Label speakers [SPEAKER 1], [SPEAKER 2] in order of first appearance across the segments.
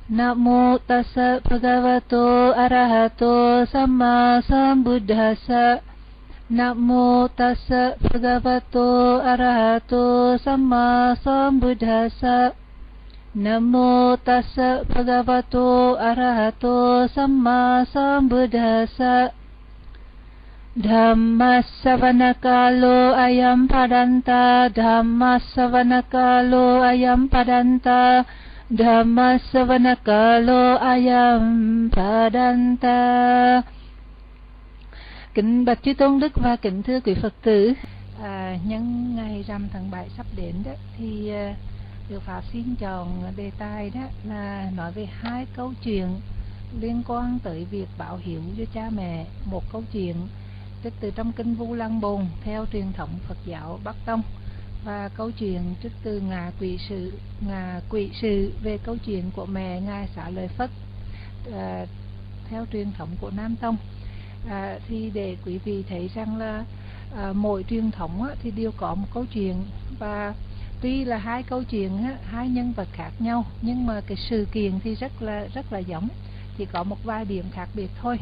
[SPEAKER 1] Namo tassa bhagavato arahato samma sambuddhassa. Namo tassa bhagavato arahato samma sambuddhassa. Namo tassa bhagavato arahato samma sambuddhassa. Dhammasavanakalo ayam padanta. Dhammasavanakalo ayam padanta. Dhammasavanakalo ayam padanta. Kính bạch Chư Tôn Đức và kính thưa quý Phật tử, nhân ngày rằm tháng 7 sắp đến đó, thì Đức Pháp xin chọn đề tài đó là nói về hai câu chuyện liên quan tới việc báo hiếu cho cha mẹ. Một câu chuyện trích từ trong kinh Vu Lăng Bồn theo truyền thống Phật giáo Bắc Tông, và câu chuyện trích từ Ngạ Quỷ Sự về câu chuyện của mẹ Ngài Xá Lợi Phất theo truyền thống của Nam Tông. Thì để quý vị thấy rằng là mỗi truyền thống thì đều có một câu chuyện, và tuy là hai câu chuyện, hai nhân vật khác nhau, nhưng mà cái sự kiện thì rất là giống, chỉ có một vài điểm khác biệt thôi.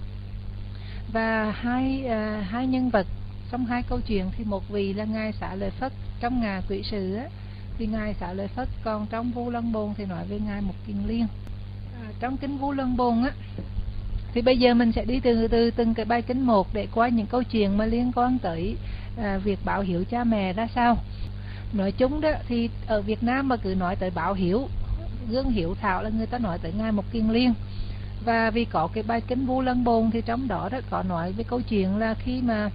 [SPEAKER 1] Và hai nhân vật trong hai câu chuyện thì một vị là Ngài Xá Lợi Phất trong Ngạ Quỷ Sự thì Ngài Xá Lợi Phất, còn trong Vu Lăng Bồn thì nói về Ngài Mục Kiền Liên. Trong kinh Vu Lăng Bồn thì bây giờ mình sẽ đi từ từng cái bài kinh một để qua những câu chuyện mà liên quan tới việc báo hiếu cha mẹ ra sao. Nói chung đó thì ở Việt Nam mà cứ nói tới báo hiếu, gương hiếu thảo là người ta nói tới Ngài Mục Kiền Liên. Và vì có cái bài kinh Vu Lăng Bồn thì trong đó có nói về câu chuyện là khi mà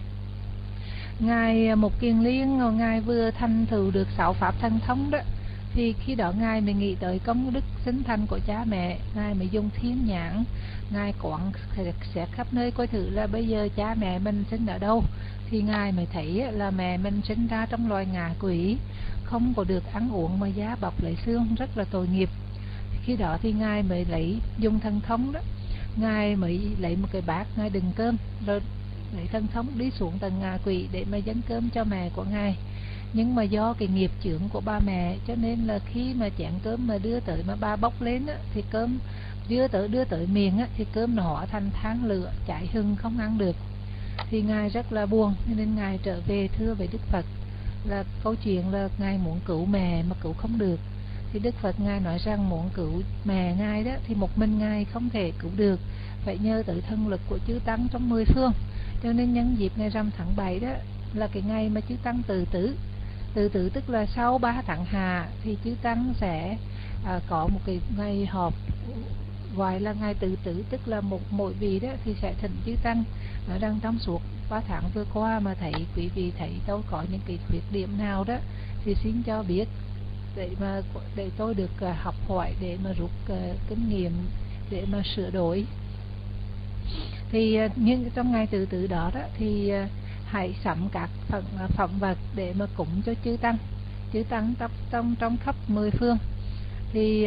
[SPEAKER 1] Ngài Mục Kiền Liên, Ngài vừa thành tựu được 6 pháp thần thông đó, thì khi đó Ngài mới nghĩ tới công đức sinh thành của cha mẹ. Ngài mới dùng thiên nhãn, Ngài quán xét khắp nơi coi thử là bây giờ cha mẹ mình sinh ở đâu. Thì Ngài mới thấy là mẹ mình sinh ra trong loài ngạ quỷ, không có được ăn uống mà da bọc lấy xương, rất là tội nghiệp. Khi đó thì Ngài mới dùng thần thông đó, Ngài mới lấy một cái bát, Ngài đựng cơm, rồi lấy thần thông đi xuống tầng ngạ quỷ để mà dâng cơm cho mẹ của Ngài. Nhưng mà do cái nghiệp chướng của ba mẹ, cho nên là khi mà chén cơm mà đưa tới mà ba bốc lên thì cơm đưa tới miệng thì cơm nó hóa thành than lửa cháy hừng, không ăn được. Thì Ngài rất là buồn, nên Ngài trở về thưa với Đức Phật là câu chuyện là Ngài muốn cứu mẹ mà cứu không được. Thì Đức Phật Ngài nói rằng muốn cứu mẹ Ngài đó thì một mình Ngài không thể cứu được, phải nhờ tới thân lực của chư Tăng trong 10 phương. Cho nên nhân dịp ngày rằm tháng 7 đó là cái ngày mà chư Tăng tự tử, tức là sau 3 tháng hạ thì chư Tăng sẽ có một cái ngày họp gọi là ngày tự tử, tức là mỗi vị đó thì sẽ thỉnh chư Tăng đang trong suốt 3 tháng vừa qua mà thấy quý vị thấy tôi có những cái khuyết điểm nào đó thì xin cho biết để tôi được học hỏi, để mà rút kinh nghiệm, để mà sửa đổi. Thì nhưng trong ngày tự tử đó thì hãy sắm các phẩm vật để mà cúng cho chư Tăng trong khắp 10 phương. Thì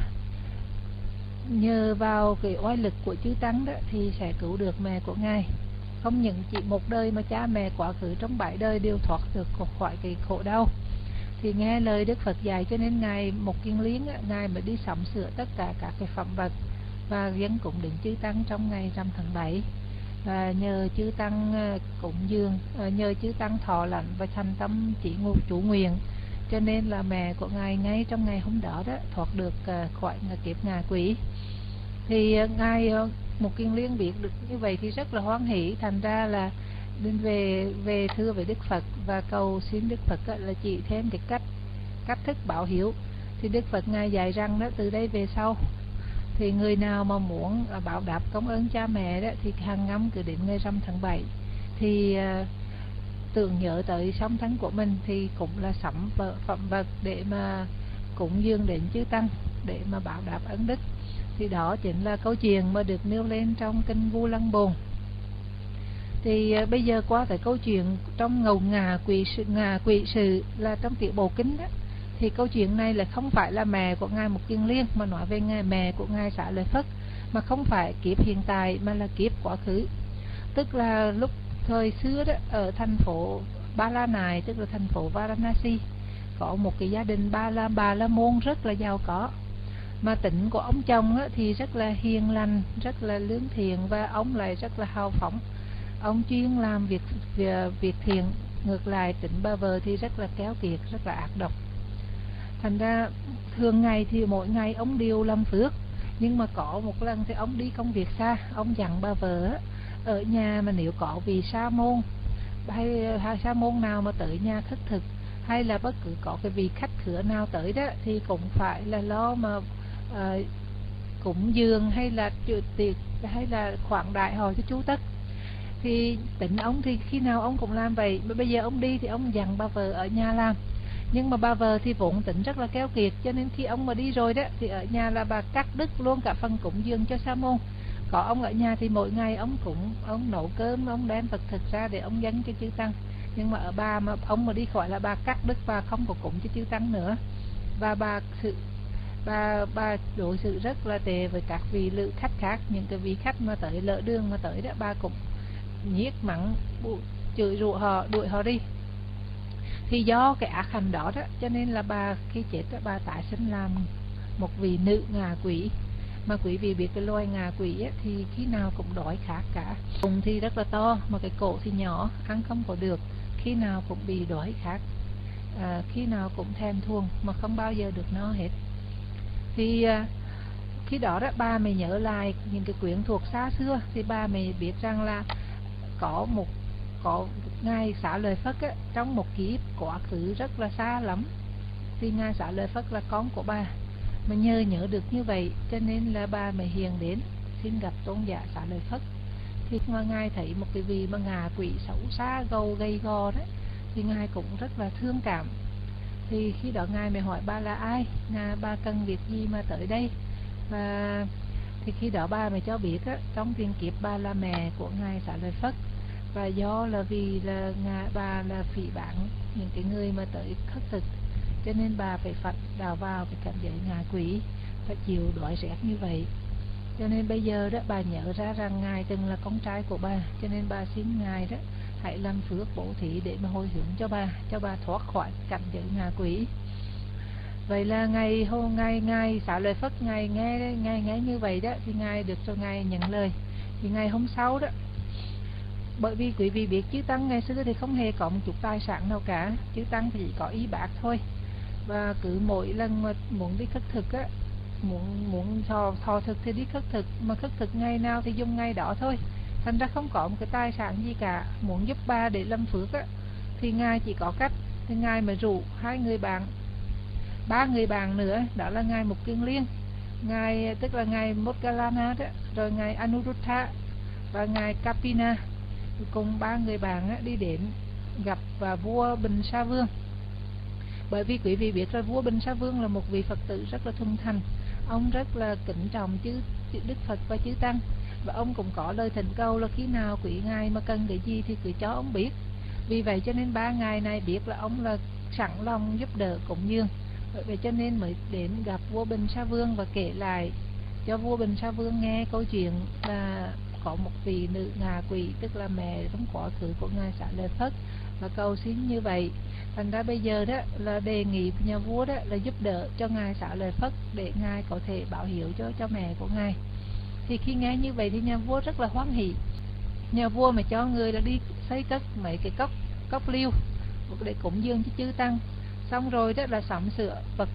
[SPEAKER 1] nhờ vào cái oai lực của chư Tăng đó thì sẽ cứu được mẹ của Ngài. Không những chỉ một đời mà cha mẹ quá khứ trong 7 đời đều thoát được khỏi cái khổ đau. Thì nghe lời Đức Phật dạy cho nên Ngài Mục Kiền Liên Ngài mới đi sắm sửa tất cả các cái phẩm vật và dâng cúng đến chư Tăng trong ngày rằm tháng 7. Và nhờ chư Tăng cúng dường, nhờ chư Tăng thọ lãnh và thành tâm chỉ chủ nguyện, cho nên là mẹ của Ngài ngay trong ngày hôm đó thoát được khỏi kiếp ngạ quỷ. Thì Ngài Mục Kiền Liên biết được như vậy thì rất là hoan hỷ, thành ra là đến về thưa với Đức Phật và cầu xin Đức Phật là chỉ thêm cái cách thức báo hiếu. Thì Đức Phật Ngài dạy rằng từ đây về sau thì người nào mà muốn báo đáp công ơn cha mẹ thì hàng năm cứ đến ngày rằm tháng 7 thì tưởng nhớ tới song thân của mình thì cũng là sắm phẩm vật để mà cúng dường đến chư Tăng để mà báo đáp ân đức. Thì đó chính là câu chuyện mà được nêu lên trong kinh Vu Lăng Bồn. Thì bây giờ qua tới câu chuyện trong Ngạ Quỷ Sự là trong tiểu bộ kinh đó. Thì câu chuyện này là không phải là mẹ của Ngài Mục Kiền Liên, mà nói về mẹ của Ngài Xá Lợi Phất, mà không phải kiếp hiện tại mà là kiếp quá khứ. Tức là lúc thời xưa đó, ở thành phố Ba La Nại, tức là thành phố Varanasi, có một cái gia đình Bà La Môn rất là giàu có. Mà tính của ông chồng á, thì rất là hiền lành, rất là lương thiện, và ông lại rất là hào phóng. Ông chuyên làm việc thiện. Ngược lại tính bà vợ thì rất là keo kiệt, rất là ác độc. Thành ra thường ngày thì mỗi ngày ông đều làm phước, nhưng mà có một lần thì ông đi công việc xa, ông dặn bà vợ á, ở nhà mà nếu có vị sa môn hay sa môn nào mà tới nhà khất thực, hay là bất cứ có cái vị khách khứa nào tới đó, thì cũng phải là lo mà cúng dường hay là tiệc hay là khoản đại họ cho chú tất. Thì tính ông thì khi nào ông cũng làm vậy. Bây giờ ông đi thì ông dặn bà vợ ở nhà làm, nhưng mà bà vợ thì vốn tính rất là keo kiệt, cho nên khi ông mà đi rồi đó thì ở nhà là bà cắt đứt luôn cả phần cúng dường cho sa môn. Có ông ở nhà thì mỗi ngày ông nấu cơm, ông đem vật thực ra để ông dâng cho chư tăng. Nhưng mà ở bà mà ông mà đi khỏi là bà cắt đứt, bà không có cúng cho chư tăng nữa. Và bà đối xử rất là tệ với các vị lữ khách khác. Những cái vị khách mà tới lỡ đường mà tới đó, bà cũng nhiếc mắng, chửi rủa họ, đuổi họ đi. Thì do cái ác hành đó cho nên là bà khi chết đó, bà tái sinh làm một vị nữ ngạ quỷ. Mà quý vị biết cái loài ngạ quỷ thì khi nào cũng đói khát cả. Bụng thì rất là to mà cái cổ thì nhỏ, ăn không có được, khi nào cũng bị đói khát, khi nào cũng thèm thuồng mà không bao giờ được no hết. Thì khi đó bà mới nhớ lại những cái quyển thuộc xa xưa, thì bà mới biết rằng là có ngài Xá Lợi Phất trong một kiếp quá khứ rất là xa lắm, thì ngài Xá Lợi Phất là con của bà. Mà nhớ được như vậy cho nên là bà mới hiền đến xin gặp tôn giả Xá Lợi Phất. Thì mà ngài thấy một cái vị mà ngạ quỷ xấu xa, gầy gò đấy, thì ngài cũng rất là thương cảm. Thì khi đó ngài mới hỏi bà là ai, bà cần việc gì mà tới đây. Và thì khi đó bà mới cho biết trong tiền kiếp bà là mẹ của ngài Xá Lợi Phất, và do là vì là bà là phỉ báng những cái người mà tới khất thực, cho nên bà phải phật đào vào cái cảnh giới ngạ quỷ, phải chịu đói rét như vậy. Cho nên bây giờ bà nhớ ra rằng ngài từng là con trai của bà, cho nên bà xin ngài hãy làm phước bố thí để mà hồi hướng cho bà thoát khỏi cảnh giới ngạ quỷ. Vậy là ngài Xá Lợi Phất ngài nghe như vậy thì ngài được cho ngài nhận lời. Thì ngày hôm sau bởi vì quý vị biết chư tăng ngày xưa thì không hề có một chút tài sản nào cả, chư tăng thì chỉ có y bát thôi. Và cứ mỗi lần mà muốn đi khất thực muốn thọ thực thì đi khất thực, mà khất thực ngày nào thì dùng ngày đó thôi. Thành ra không có một cái tài sản gì cả. Muốn giúp bà để làm phước thì ngài chỉ có cách, thì ngài mà rủ ba người bạn nữa, đó là ngài Mục Kiền Liên, ngài tức là ngài Moggallana rồi ngài Anuruddha và ngài Kapina, cùng ba người bạn đi đến gặp vua Bình Sa Vương. Bởi vì quý vị biết là vua Bình Sa Vương là một vị Phật tử rất là thuần thành, ông rất là kính trọng Đức Phật và chư tăng, và ông cũng có lời thỉnh cầu là khi nào quý ngài mà cần cái gì thì cứ cho ông biết. Vì vậy cho nên ba ngài này biết là ông là sẵn lòng giúp đỡ cúng dường, vậy cho nên mới đến gặp vua Bình Sa Vương và kể lại cho vua Bình Sa Vương nghe câu chuyện là có một vị nữ ngạ quỷ, tức là mẹ trong quá khứ của ngài Xá Lợi Phất, và cầu xin như vậy. Thành ra bây giờ là đề nghị nhà vua là giúp đỡ cho ngài Xá Lợi Phất để ngài có thể báo hiếu cho mẹ của ngài. Thì khi nghe như vậy thì nhà vua rất là hoan hỉ. Nhà vua mà cho người là đi xây cất mấy cái cốc liêu để cúng dường cho chư tăng, xong rồi là sắm sửa vật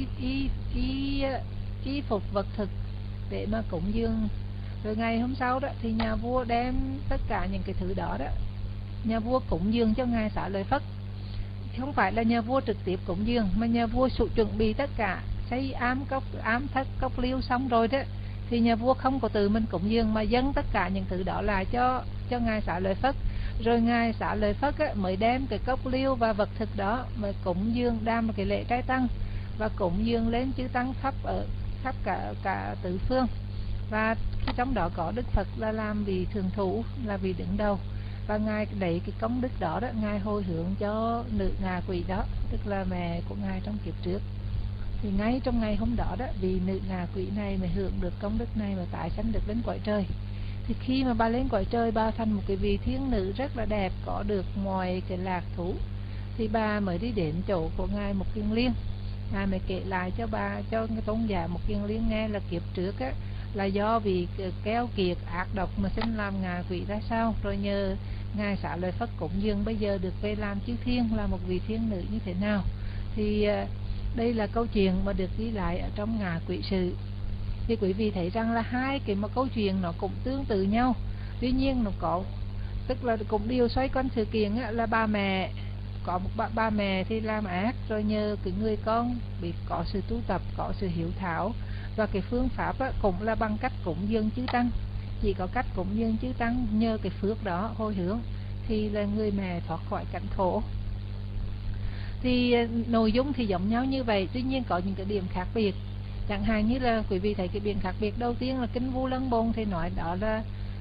[SPEAKER 1] y phục vật thực để mà cúng dường. Rồi ngày hôm sau thì nhà vua đem tất cả những cái thứ đó nhà vua cúng dường cho ngài Xá Lợi Phất. Không phải là nhà vua trực tiếp cúng dường, mà nhà vua chuẩn bị tất cả, xây ám thất cốc liêu xong rồi thì nhà vua không có tự mình cúng dường mà dâng tất cả những thứ đó lại cho ngài Xá Lợi Phất. Rồi ngài Xá Lợi Phất mới đem cái cốc liêu và vật thực đó mà cúng dường, đam cái lễ trai tăng và cúng dường lên chư tăng khắp cả tứ phương. Và trong đó có Đức Phật là làm vị thường thủ, là vị đứng đầu, và ngài lấy cái công đức đó ngài hồi hướng cho nữ ngạ quỷ đó, tức là mẹ của ngài trong kiếp trước. Thì ngay trong ngày hôm đó vì nữ ngạ quỷ này mà hưởng được công đức này mà tái sanh được lên cõi trời. Thì khi mà bà lên cõi trời, bà thành một cái vị thiên nữ rất là đẹp, có được mọi cái lạc thú. Thì bà mới đi đến chỗ của ngài Mục Kiền Liên. Ngài mới kể lại cho cái tôn giả Một Kiền Liên nghe là kiếp trước á, là do vì keo kiệt ác độc mà sinh làm ngạ quỷ ra sao, rồi nhờ Ngài Xá Lợi Phất cúng dường bây giờ được về làm chư thiên, là một vị thiên nữ như thế nào. Thì đây là câu chuyện mà được ghi lại ở trong Ngạ Quỷ Sự. Thì quý vị thấy rằng là hai cái mà câu chuyện nó cũng tương tự nhau, tuy nhiên nó có, tức là cũng đều xoay quanh sự kiện là bà mẹ, có một bà mẹ thì làm ác, rồi nhờ cái người con bị có sự tu tập, có sự hiếu thảo, và cái phương pháp cũng là bằng cách cúng dường chư tăng. Chỉ có cách cúng dường chư tăng, nhờ cái phước đó hồi hướng thì là người mẹ thoát khỏi cảnh khổ. Thì nội dung thì giống nhau như vậy, tuy nhiên có những cái điểm khác biệt. Chẳng hạn như là quý vị thấy cái điểm khác biệt đầu tiên là kinh Vu Lân Bồn thì nói đó là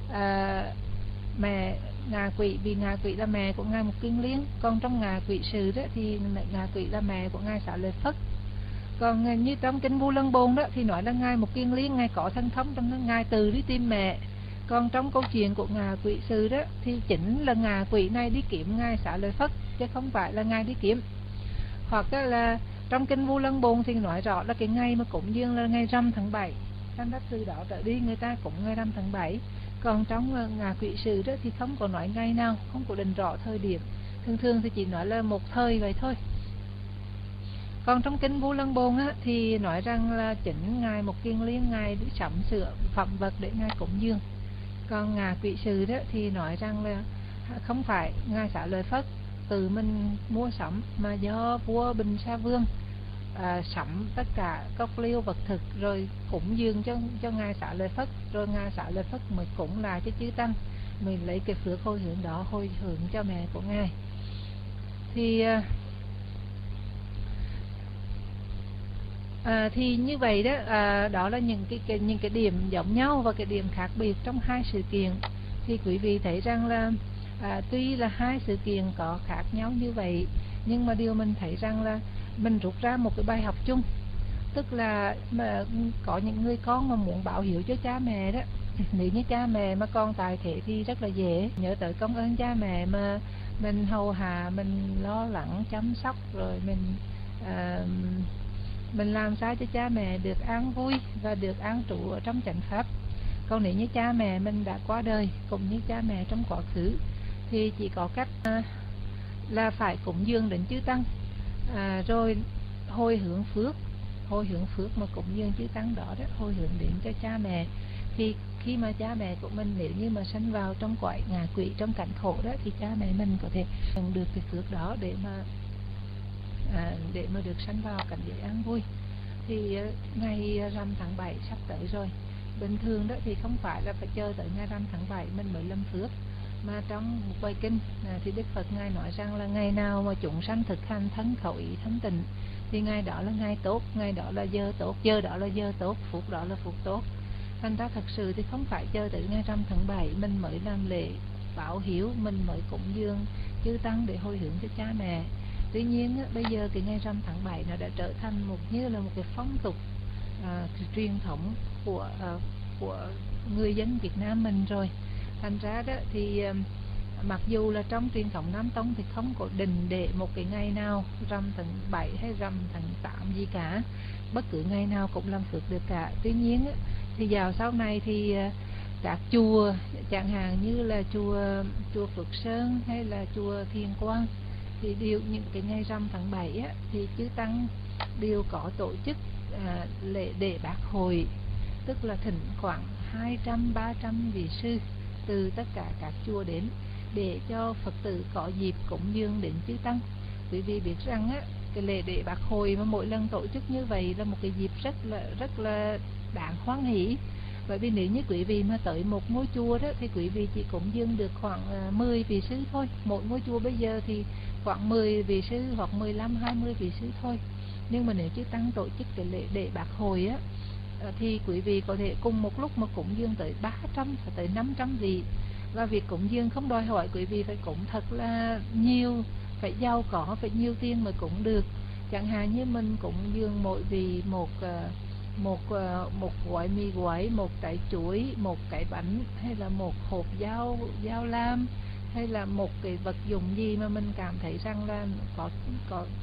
[SPEAKER 1] mẹ ngạ quỷ, vì ngạ quỷ là mẹ của ngài Một Kiền Liên. Còn trong Ngạ Quỷ Sự đó thì ngạ quỷ là mẹ của ngài Xá Lợi Phất. Còn như trong kinh Vu Lân Bồn đó thì nói là ngài Một Kiền Liên ngài có thần thông, trong đó ngài từ đi tìm mẹ. Còn trong câu chuyện của Ngạ Quỷ Sự đó thì chính là ngạ quỷ này đi kiếm ngài Xá Lợi Phất, chứ không phải là ngài đi kiếm. Hoặc là trong kinh Vu Lân Bồn thì nói rõ là cái ngày mà cúng dường là ngày rằm tháng 7, thành ra từ đó trở đi người ta cũng ngày rằm tháng 7. Còn trong Ngạ Quỷ Sự đó thì không có nói ngày nào, không có định rõ thời điểm, thường thì chỉ nói là một thời vậy thôi. Còn trong kinh Vu Lân Bồn thì nói rằng là chính ngài Một Kiền Liên ngài đi sắm sửa phẩm vật để ngài cúng dường. Còn Ngạ Quỷ Sự đó thì nói rằng là không phải ngài Xá Lợi Phất tự mình mua sắm, mà do vua Bình Sa Vương sắm tất cả cốc liêu vật thực rồi cúng dường cho ngài Xá Lợi Phất, rồi ngài Xá Lợi Phất mới cúng lại cho chư tăng, mình lấy cái phước hồi hướng đó hồi hướng cho mẹ của ngài. Thì như vậy đó, đó là những cái điểm giống nhau và cái điểm khác biệt trong hai sự kiện. Thì quý vị thấy rằng là tuy là hai sự kiện có khác nhau như vậy, nhưng mà điều mình thấy rằng là mình rút ra một cái bài học chung. Tức là mà có những người con mà muốn báo hiếu cho cha mẹ đó, nếu như cha mẹ mà còn tại thế thì rất là dễ nhớ tới công ơn cha mẹ, mà mình hầu hạ, mình lo lắng chăm sóc, rồi mình làm sao cho cha mẹ được an vui và được an trụ ở trong chánh pháp. Còn nếu như cha mẹ mình đã qua đời, cũng như cha mẹ trong quá khứ, thì chỉ có cách là phải cúng dường đến chư tăng, rồi hồi hướng phước mà cúng dường chư tăng đó, hồi hướng đến cho cha mẹ. Thì khi mà cha mẹ của mình nếu như mà sanh vào trong cõi ngạ quỷ, trong cảnh khổ đó, thì cha mẹ mình có thể nhận được cái phước đó để mà được sanh vào cảnh giới an vui. Thì ngày rằm tháng 7 sắp tới rồi. Bình thường đó thì không phải là phải chờ tới ngày rằm tháng 7 mình mới lâm phước, mà trong một bài kinh thì Đức Phật ngài nói rằng là ngày nào mà chúng sanh thực hành thân khẩu ý thanh tịnh thì ngày đó là ngày tốt, ngày đó là giờ tốt, giờ đó là giờ tốt, phút đó là phút tốt. Thành ra thật sự thì không phải chờ tới ngày rằm tháng 7 mình mới làm lễ báo hiếu, mình mới cúng dường chư tăng để hồi hướng cho cha mẹ. Tuy nhiên bây giờ cái ngày rằm tháng 7 nó đã trở thành như là một cái phong tục truyền thống của người dân Việt Nam mình rồi. Thành ra đó thì mặc dù là trong truyền thống Nam Tông thì không có định để một cái ngày nào rằm tháng 7 hay rằm tháng 8 gì cả, bất cứ ngày nào cũng làm phước được cả. Tuy nhiên thì vào sau này thì các chùa, chẳng hạn như là chùa Phước Sơn hay là chùa Thiền Quang, thì đều những cái ngày rằm tháng 7 thì chư tăng đều có tổ chức lễ đệ bát hội, tức là thỉnh khoảng 200-300 vị sư từ tất cả các chùa đến để cho Phật tử có dịp cúng dường đến chư tăng. Quý vị biết rằng cái lễ đệ bát hội mà mỗi lần tổ chức như vậy là một cái dịp rất là đáng hoan hỷ. Bởi vì nếu như quý vị mà tới một ngôi chùa đó thì quý vị chỉ cúng dường được khoảng 10 vị sư thôi. Mỗi ngôi chùa bây giờ thì khoảng 10 vị sư hoặc 15-20 vị sư thôi. Nhưng mà nếu chư tăng tổ chức cái lễ đệ bát hội thì quý vị có thể cùng một lúc mà cúng dường tới 300 tới 500 vị. Và việc cúng dường không đòi hỏi quý vị phải cúng thật là nhiều, phải giàu có, phải nhiều tiền mới cúng được. Chẳng hạn như mình cúng dường mỗi vị một gói mì gói, một trái chuối, một cái bánh, hay là một hộp dao lam, hay là một cái vật dụng gì mà mình cảm thấy rằng là có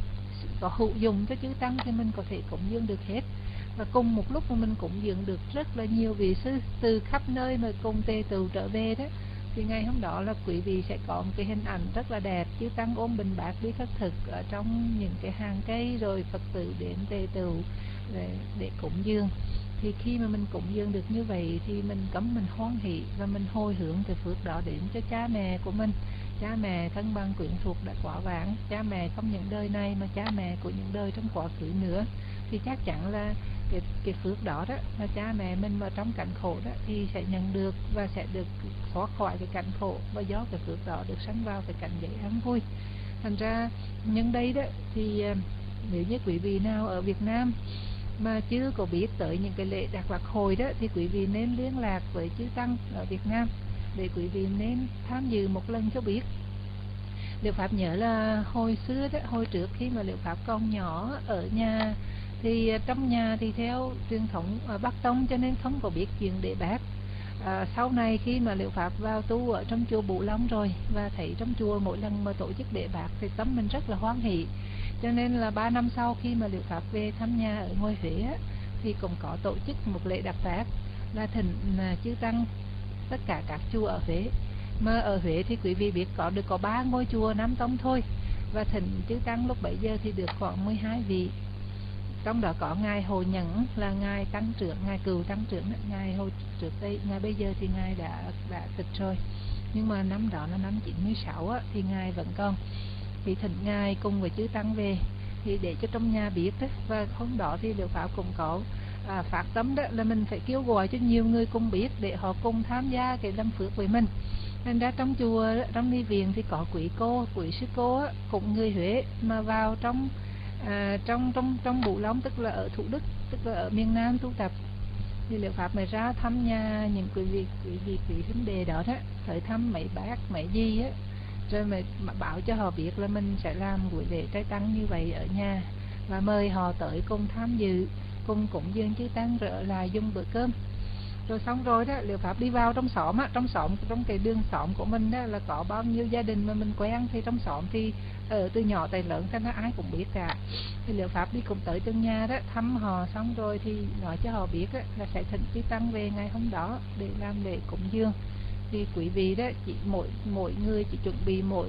[SPEAKER 1] có hữu dụng cho chư tăng thì mình có thể cúng dường được hết. Và cùng một lúc mà mình cúng dường được rất là nhiều vị sư từ khắp nơi mà cùng tề tựu trở về đó, thì ngày hôm đó là quý vị sẽ có một cái hình ảnh rất là đẹp, chư tăng ôm bình bát đi khất thực ở trong những cái hàng cây, rồi Phật tử đến tề tựu để cúng dường. Thì khi mà mình cúng dường được như vậy thì mình mình hoan hỷ và mình hồi hướng cái phước đó đến cho cha mẹ của mình, cha mẹ thân bằng quyến thuộc đã quá vãng, cha mẹ không những đời này mà cha mẹ của những đời trong quá khứ nữa. Thì chắc chắn là cái phước đó đó là cha mẹ mình mà trong cảnh khổ đó thì sẽ nhận được và sẽ được thoát khỏi cái cảnh khổ, và do cái phước đó được sanh vào cái cảnh giới an vui. Thành ra nhân đây đó thì nếu như quý vị nào ở Việt Nam mà chưa có biết tới những cái lễ Đạt Lạc Hội đó thì quý vị nên liên lạc với chư tăng ở Việt Nam để quý vị nên tham dự một lần cho biết. Liệu Pháp nhớ là hồi xưa đó, hồi trước khi mà Liệu Pháp còn nhỏ ở nhà thì trong nhà thì theo truyền thống Bắc Tông cho nên không có biết chuyện để bác. Sau này khi mà Liệu Pháp vào tu ở trong chùa Bửu Long rồi và thấy trong chùa mỗi lần mà tổ chức để bác thì tâm mình rất là hoan hỷ. Cho nên là 3 năm sau khi mà Liệu Pháp về thăm nhà ở ngôi Huế á, thì cũng có tổ chức một lễ đặt bác là thỉnh chư tăng tất cả các chùa ở Huế. Mà ở Huế thì quý vị biết có 3 ngôi chùa Nam Tông thôi, và thỉnh chư tăng lúc bấy giờ thì được khoảng 12 vị. Trong đó có ngài Hồ Nhẫn là ngài tăng trưởng, ngài Cừu tăng trưởng, ngài hồi trước đây, ngài bây giờ thì ngài đã tịch rồi, nhưng mà năm đó là năm 96 á, thì ngài vẫn còn. Thì thỉnh ngài cùng với chư tăng về thì để cho trong nhà biết đó. Và hôm đó thì Liệu Pháp cũng có phát tâm đó là mình phải kêu gọi cho nhiều người cùng biết để họ cùng tham gia cái lâm phước với mình. Nên ra trong chùa, trong ni viện thì có quý cô, quý sư cô á, cũng người Huế mà vào trong Bửu Long, tức là ở Thủ Đức, tức là ở miền Nam tu tập. Thì Liệu Pháp mới ra thăm nhà những quý huynh đệ đó đó, tới thăm mấy bác mấy gì á, rồi mà bảo cho họ biết là mình sẽ làm buổi lễ trai tăng như vậy ở nhà, và mời họ tới cùng tham dự, cùng cúng dường chư tăng rồi ở lại dùng bữa cơm. Rồi xong rồi đó, Liệu Pháp đi vào trong xóm á, trong cái đường xóm của mình đó là có bao nhiêu gia đình mà mình quen, thì trong xóm thì ở từ nhỏ tới lớn cho nên ai cũng biết cả. Thì Liệu Pháp đi cùng tới từng nhà đó, thăm họ xong rồi thì nói cho họ biết đó, là sẽ thỉnh chư tăng về ngày hôm đó để làm lễ cúng dường. Thì quý vị đó chỉ mỗi người chỉ chuẩn bị một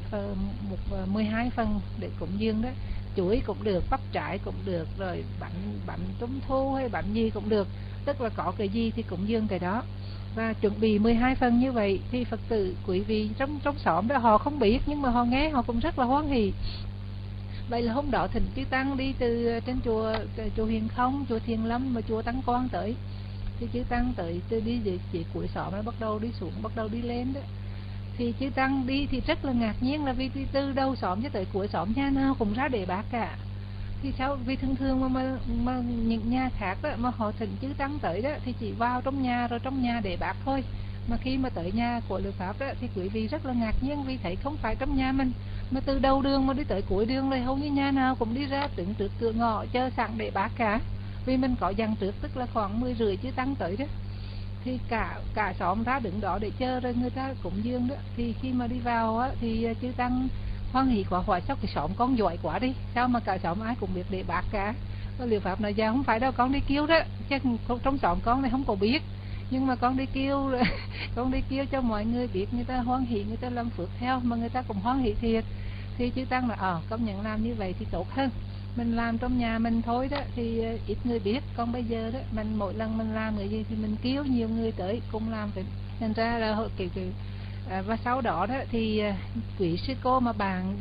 [SPEAKER 1] 12 phần để cúng dường đó, chuối cũng được, bắp trái cũng được, rồi bánh trung thu hay bánh gì cũng được, tức là có cái gì thì cúng dường cái đó. Và chuẩn bị 12 phần như vậy thì Phật tử quý vị trong xóm đó họ không biết, nhưng mà họ nghe họ cũng rất là hoan hỉ. Vậy là hôm đó thỉnh chư tăng đi từ trên chùa Huyền Không, chùa Thiền Lâm và chùa Tăng Quang tới. Thì chư tăng tới đi chỉ cuối xóm nó bắt đầu đi xuống, bắt đầu đi lên đó. Thì chư tăng đi thì rất là ngạc nhiên, là vì từ đầu xóm cho tới cuối xóm nhà nào cũng ra để bác cả. Thì sao? Vì thường mà những nhà khác đó, mà họ thỉnh chư tăng tới đó thì chỉ vào trong nhà rồi trong nhà để bác thôi. Mà khi mà tới nhà của Liệu Pháp đó thì quý vị rất là ngạc nhiên vì thấy không phải trong nhà mình, mà từ đầu đường mà đi tới cuối đường này hầu như nhà nào cũng đi ra đứng trước cửa ngõ chờ sẵn để bác cả. Vì mình có dặn trước, tức là khoảng 10 rưỡi chư tăng tới đó, thì cả xóm ra đứng đó để chờ rồi người ta cúng dường đó. Thì khi mà đi vào á, thì chư tăng hoan hỉ quá, hỏi sao cái xóm con giỏi quá đi, sao mà cả xóm ai cũng biết để bác cả. Và Liệu Pháp nói: dạ không phải đâu, con đi kêu đó, chứ trong xóm con này không có biết, nhưng mà con đi kêu con đi kêu cho mọi người biết, người ta hoan hỉ, người ta làm phước theo, mà người ta cũng hoan hỉ thiệt. Thì chư tăng là công nhận làm như vậy thì tốt hơn, mình làm trong nhà mình thôi đó thì ít người biết, còn bây giờ đó mình mỗi lần mình làm cái gì thì mình kêu nhiều người tới cùng làm. Phải thành ra là và sau đó đó thì quý sư cô mà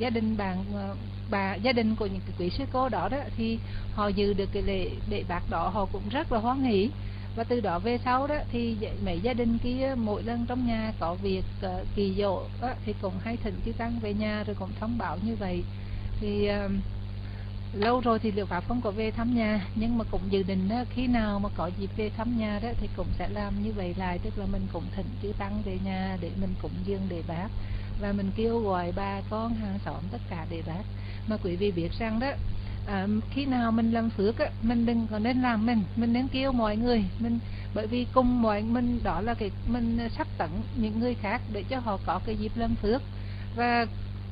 [SPEAKER 1] gia đình của những cái quý sư cô đó đó thì họ giữ được cái lễ bác đó, họ cũng rất là hoan hỉ. Và từ đó về sau đó thì mấy gia đình kia mỗi lần trong nhà có việc kỳ dỗ đó, thì cũng hay thỉnh chư tăng về nhà rồi cũng thông báo như vậy. Thì lâu rồi thì Liệu Pháp không có về thăm nhà, nhưng mà cũng dự định đó, khi nào mà có dịp về thăm nhà đó thì cũng sẽ làm như vậy lại, tức là mình cũng thỉnh chư tăng về nhà để mình cúng dường để bác, và mình kêu gọi bà con hàng xóm tất cả để bác. Mà quý vị biết rằng đó, khi nào mình làm phước á, mình đừng có nên làm mình nên kêu mọi người, bởi vì cùng mọi mình đó là mình sắp tặng những người khác để cho họ có cái dịp làm phước. Và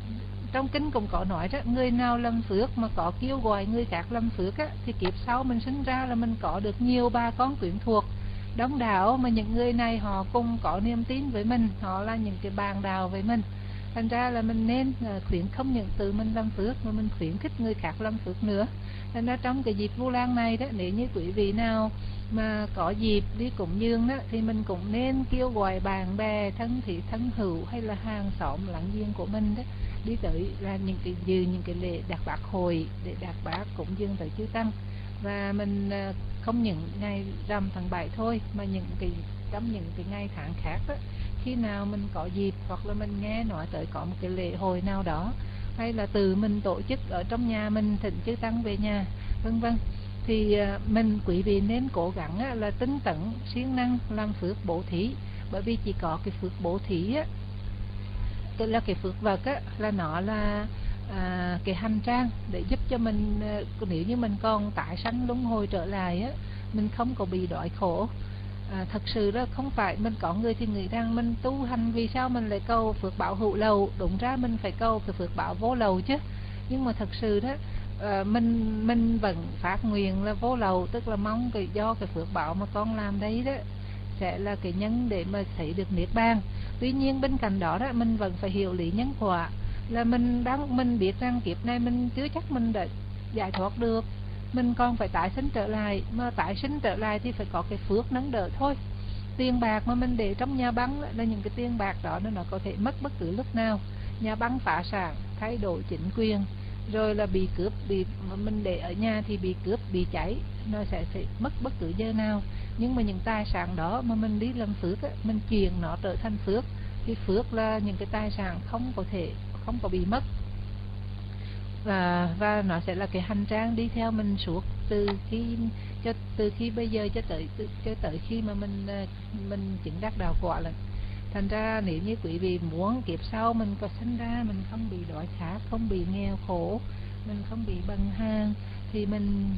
[SPEAKER 1] trong kinh cũng có nói đó, người nào làm phước mà có kêu gọi người khác làm phước á, thì kiếp sau mình sinh ra là mình có được nhiều bà con quyến thuộc đông đảo, mà những người này họ cùng có niềm tin với mình, họ là những cái bạn đạo với mình. Thành ra là mình nên khuyến không những tự mình làm phước mà mình khuyến khích người khác làm phước nữa. Thành ra trong cái dịp Vu Lan này đó, nếu như quý vị nào mà có dịp đi cúng dường đó, thì mình cũng nên kêu gọi bạn bè, thân thị thân hữu hay là hàng xóm láng giềng của mình đó đi tới là những cái lễ Đạc Bát hội để Đạc Bát cúng dường tới chư tăng. Và mình không những ngày rằm tháng 7 thôi, mà trong những cái ngày tháng khác đó, khi nào mình có dịp hoặc là mình nghe nói tới có một cái lễ hội nào đó, hay là từ mình tổ chức ở trong nhà mình thỉnh chư tăng về nhà, vân vân, thì quý vị nên cố gắng là tinh tấn siêng năng làm phước bố thí. Bởi vì chỉ có cái phước bố thí á, tức là cái phước vật á, là nó là cái hành trang để giúp cho mình, nếu như mình còn tái sanh luân hồi trở lại á, mình không có bị đói khổ. Thật sự đó, không phải mình có người thì nghĩ rằng mình tu hành vì sao mình lại cầu phước báo hữu lậu, đúng ra mình phải cầu cái phước báo vô lậu chứ. Nhưng mà thật sự đó, mình vẫn phát nguyện là vô lậu, tức là mong do cái phước báo mà con làm đấy đó sẽ là cái nhân để mà thấy được niết bàn. Tuy nhiên bên cạnh đó đó, mình vẫn phải hiểu lý nhân quả, là mình biết rằng kiếp này mình chưa chắc mình đã giải thoát được, mình còn phải tái sinh trở lại, mà tái sinh trở lại thì phải có cái phước nâng đỡ thôi. Tiền bạc mà mình để trong nhà băng là những cái tiền bạc đó nó có thể mất bất cứ lúc nào. Nhà băng phá sản, thay đổi chính quyền, rồi là bị cướp, mình để ở nhà thì bị cướp, bị cháy, nó sẽ mất bất cứ giờ nào. Nhưng mà những tài sản đó mà mình đi làm phước á, mình chuyển nó trở thành phước, thì phước là những cái tài sản không có bị mất, và nó sẽ là cái hành trang đi theo mình suốt từ khi bây giờ cho tới khi mà mình chứng đắc đạo quả lần. Thành ra nếu như quý vị muốn kiếp sau mình có sinh ra mình không bị đói khát, không bị nghèo khổ, mình không bị bần hàng, thì mình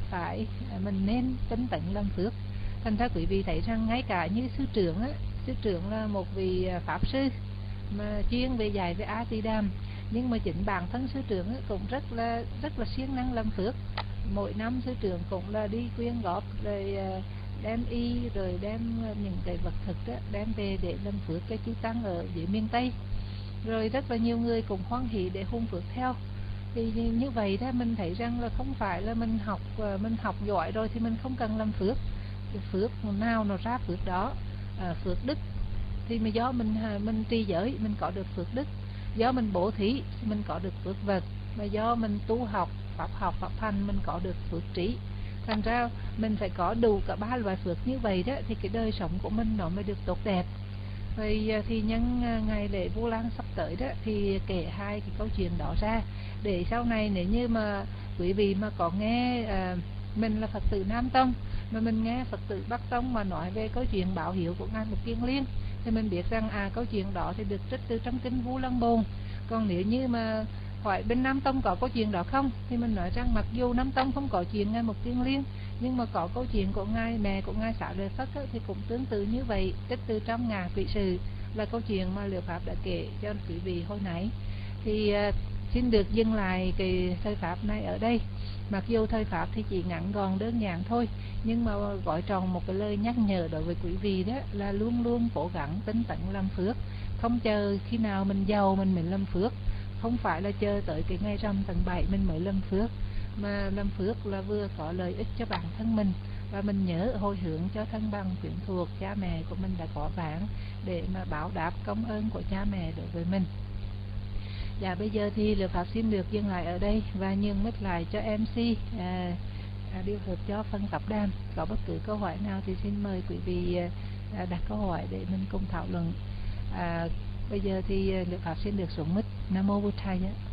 [SPEAKER 1] nên tinh tấn làm phước. Thành ra quý vị thấy rằng ngay cả như sư trưởng là một vị pháp sư mà chuyên về dạy về A Di Đàm, nhưng mà chính bản thân sư trưởng cũng rất là siêng năng làm phước. Mỗi năm sư trưởng cũng là đi quyên góp, rồi đem y, rồi đem những cái vật thực đó, đem về để làm phước cho chư tăng ở dưới miền Tây, rồi rất là nhiều người cũng hoan hỷ để hung phước theo. Thì như vậy đó, mình thấy rằng là không phải là mình học giỏi rồi thì mình không cần làm phước. Cái phước nào nó ra phước đó. Phước đức thì mà do mình trì giới mình có được phước đức, do mình bố thí mình có được phước vật, mà do mình tu học pháp hành mình có được phước trí. Thành ra mình phải có đủ cả ba loại phước như vậy đó, thì cái đời sống của mình nó mới được tốt đẹp. Vậy thì nhân ngày lễ Vu Lan sắp tới đó, thì kể hai cái câu chuyện đó ra, để sau này nếu như mà quý vị mà có nghe mình là Phật tử Nam Tông, mà mình nghe Phật tử Bắc Tông mà nói về câu chuyện báo hiếu của ngài Mục Kiền Liên, thì mình biết rằng câu chuyện đó thì được trích từ trong kinh Vu Lan Bồn. Còn nếu như mà hỏi bên Nam Tông có câu chuyện đó không, thì mình nói rằng mặc dù Nam Tông không có chuyện ngài Mục Kiền Liên, nhưng mà có câu chuyện của mẹ của ngài Xá Lợi Phất thì cũng tương tự như vậy, trích từ trong Ngàn Quỷ Sự, là câu chuyện mà Liệu Pháp đã kể cho quý vị hồi nãy. Thì xin được dừng lại cái thời pháp này ở đây. Mặc dù thời pháp thì chỉ ngắn gọn đơn giản thôi, nhưng mà gọi tròn một cái lời nhắc nhở đối với quý vị đó là luôn luôn cố gắng tinh tấn làm phước, không chờ khi nào mình giàu mình mới làm phước, không phải là chờ tới cái ngày rằm tháng 7 mình mới làm phước, mà làm phước là vừa có lợi ích cho bản thân mình, và mình nhớ hồi hướng cho thân bằng quyến thuộc cha mẹ của mình đã có vãng, để mà báo đáp công ơn của cha mẹ đối với mình. Dạ, bây giờ thì Liệu Pháp xin được dừng lại ở đây và nhường mic lại cho MC điều hợp cho phân tập đàm. Có bất cứ câu hỏi nào thì xin mời quý vị đặt câu hỏi để mình cùng thảo luận. Bây giờ thì Liệu Pháp xin được xuống mic. Nam Mô Bụt Thầy.